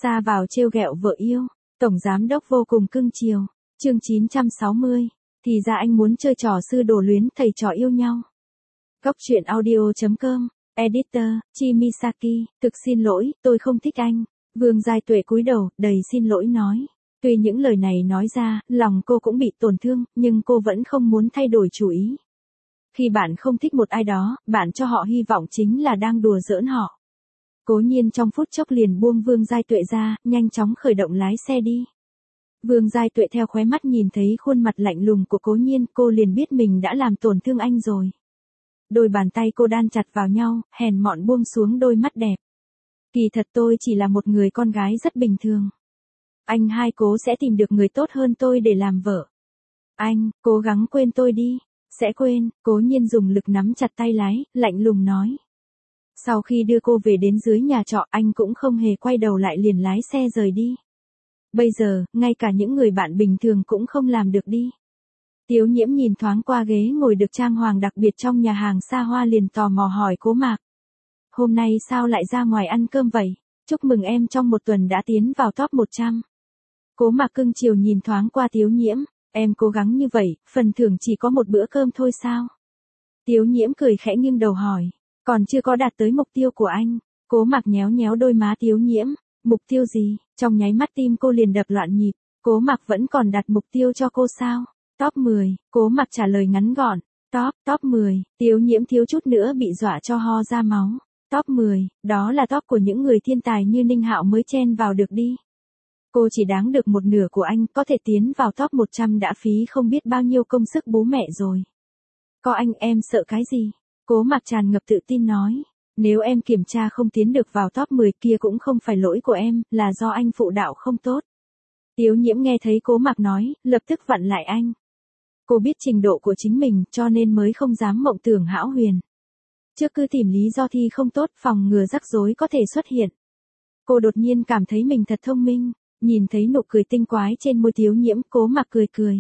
Xa vào trêu ghẹo vợ yêu, tổng giám đốc vô cùng cưng chiều. Chương 960, thì ra anh muốn chơi trò sư đồ luyến thầy trò yêu nhau. Góc truyện audio.com, editor, Chimisaki, thực xin lỗi, tôi không thích anh. Vương Giai Tuệ cúi đầu, đầy xin lỗi nói. Tuy những lời này nói ra, lòng cô cũng bị tổn thương, nhưng cô vẫn không muốn thay đổi chủ ý. Khi bạn không thích một ai đó, bạn cho họ hy vọng chính là đang đùa giỡn họ. Cố Nhiên trong phút chốc liền buông Vương Giai Tuệ ra, nhanh chóng khởi động lái xe đi. Vương Giai Tuệ theo khóe mắt nhìn thấy khuôn mặt lạnh lùng của Cố Nhiên, cô liền biết mình đã làm tổn thương anh rồi. Đôi bàn tay cô đan chặt vào nhau, hèn mọn buông xuống đôi mắt đẹp. Kỳ thật tôi chỉ là một người con gái rất bình thường. Anh hai cố sẽ tìm được người tốt hơn tôi để làm vợ. Anh, cố gắng quên tôi đi. Sẽ quên, Cố Nhiên dùng lực nắm chặt tay lái, lạnh lùng nói. Sau khi đưa cô về đến dưới nhà trọ, anh cũng không hề quay đầu lại liền lái xe rời đi. Bây giờ, ngay cả những người bạn bình thường cũng không làm được đi. Tiếu Nhiễm nhìn thoáng qua ghế ngồi được trang hoàng đặc biệt trong nhà hàng xa hoa liền tò mò hỏi Cố Mạc. Hôm nay sao lại ra ngoài ăn cơm vậy? Chúc mừng em trong một tuần đã tiến vào top 100. Cố Mạc cưng chiều nhìn thoáng qua Tiếu Nhiễm. Em cố gắng như vậy, phần thưởng chỉ có một bữa cơm thôi sao? Tiếu Nhiễm cười khẽ nghiêng đầu hỏi. Còn chưa có đạt tới mục tiêu của anh. Cố Mạc nhéo nhéo đôi má Tiếu Nhiễm. Mục tiêu gì? Trong nháy mắt tim cô liền đập loạn nhịp. Cố Mạc vẫn còn đặt mục tiêu cho cô sao? Top 10, Cố Mạc trả lời ngắn gọn. Top 10, Tiếu Nhiễm thiếu chút nữa bị dọa cho ho ra máu. Top 10, đó là top của những người thiên tài như Ninh Hạo mới chen vào được đi. Cô chỉ đáng được một nửa của anh, có thể tiến vào top 100 đã phí không biết bao nhiêu công sức bố mẹ rồi. Có anh em sợ cái gì? Cố Mạc tràn ngập tự tin nói. Nếu em kiểm tra không tiến được vào top 10 kia cũng không phải lỗi của em, là do anh phụ đạo không tốt. Tiếu Nhiễm nghe thấy Cố Mạc nói, lập tức vặn lại anh. Cô biết trình độ của chính mình, cho nên mới không dám mộng tưởng hão huyền. Trước cứ tìm lý do thi không tốt, phòng ngừa rắc rối có thể xuất hiện. Cô đột nhiên cảm thấy mình thật thông minh, nhìn thấy nụ cười tinh quái trên môi Tiếu Nhiễm, Cố Mạc cười cười.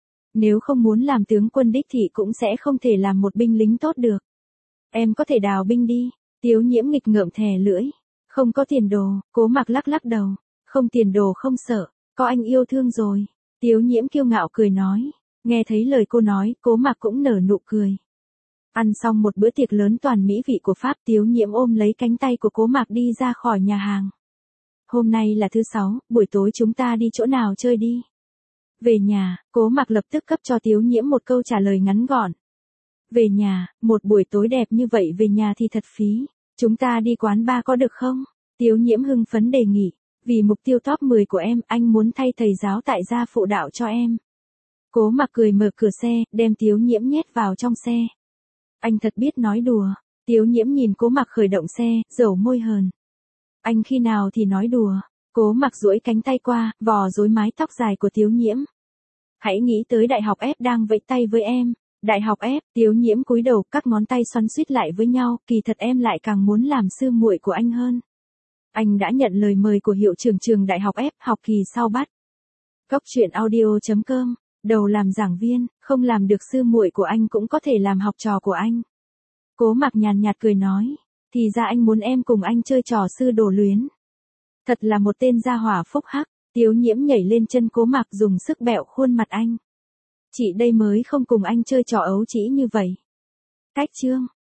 Nếu không muốn làm tướng quân đích thị cũng sẽ không thể làm một binh lính tốt được. Em có thể đào binh đi. Tiếu Nhiễm nghịch ngợm thè lưỡi. Không có tiền đồ, Cố Mạc lắc lắc đầu. Không tiền đồ không sợ, có anh yêu thương rồi. Tiếu Nhiễm kiêu ngạo cười nói. Nghe thấy lời cô nói, Cố Mạc cũng nở nụ cười. Ăn xong một bữa tiệc lớn toàn mỹ vị của Pháp, Tiếu Nhiễm ôm lấy cánh tay của Cố Mạc đi ra khỏi nhà hàng. Hôm nay là thứ 6, buổi tối chúng ta đi chỗ nào chơi đi? Về nhà, Cố Mạc lập tức cấp cho Tiếu Nhiễm một câu trả lời ngắn gọn. Về nhà, một buổi tối đẹp như vậy về nhà thì thật phí. Chúng ta đi quán bar có được không? Tiếu Nhiễm hưng phấn đề nghị. Vì mục tiêu top 10 của em, anh muốn thay thầy giáo tại gia phụ đạo cho em. Cố Mạc cười mở cửa xe, đem Tiếu Nhiễm nhét vào trong xe. Anh thật biết nói đùa. Tiếu Nhiễm nhìn Cố Mạc khởi động xe, dầu môi hờn. Anh khi nào thì nói đùa. Cố Mạc duỗi cánh tay qua, vò rối mái tóc dài của Tiếu Nhiễm. Hãy nghĩ tới đại học F đang vẫy tay với em. Đại học F, Tiếu Nhiễm cúi đầu, các ngón tay xoắn xuýt lại với nhau, kỳ thật em lại càng muốn làm sư muội của anh hơn. Anh đã nhận lời mời của hiệu trưởng trường đại học F, học kỳ sau bắt. Góc truyện audio.com, đầu làm giảng viên, không làm được sư muội của anh cũng có thể làm học trò của anh. Cố Mạc nhàn nhạt cười nói, thì ra anh muốn em cùng anh chơi trò sư đồ luyến. Thật là một tên gia hỏa phúc hắc. Tiếu Nhiễm nhảy lên chân Cố Mạc dùng sức bẹo khuôn mặt anh. Chị đây mới không cùng anh chơi trò ấu trĩ như vậy. Cách chương.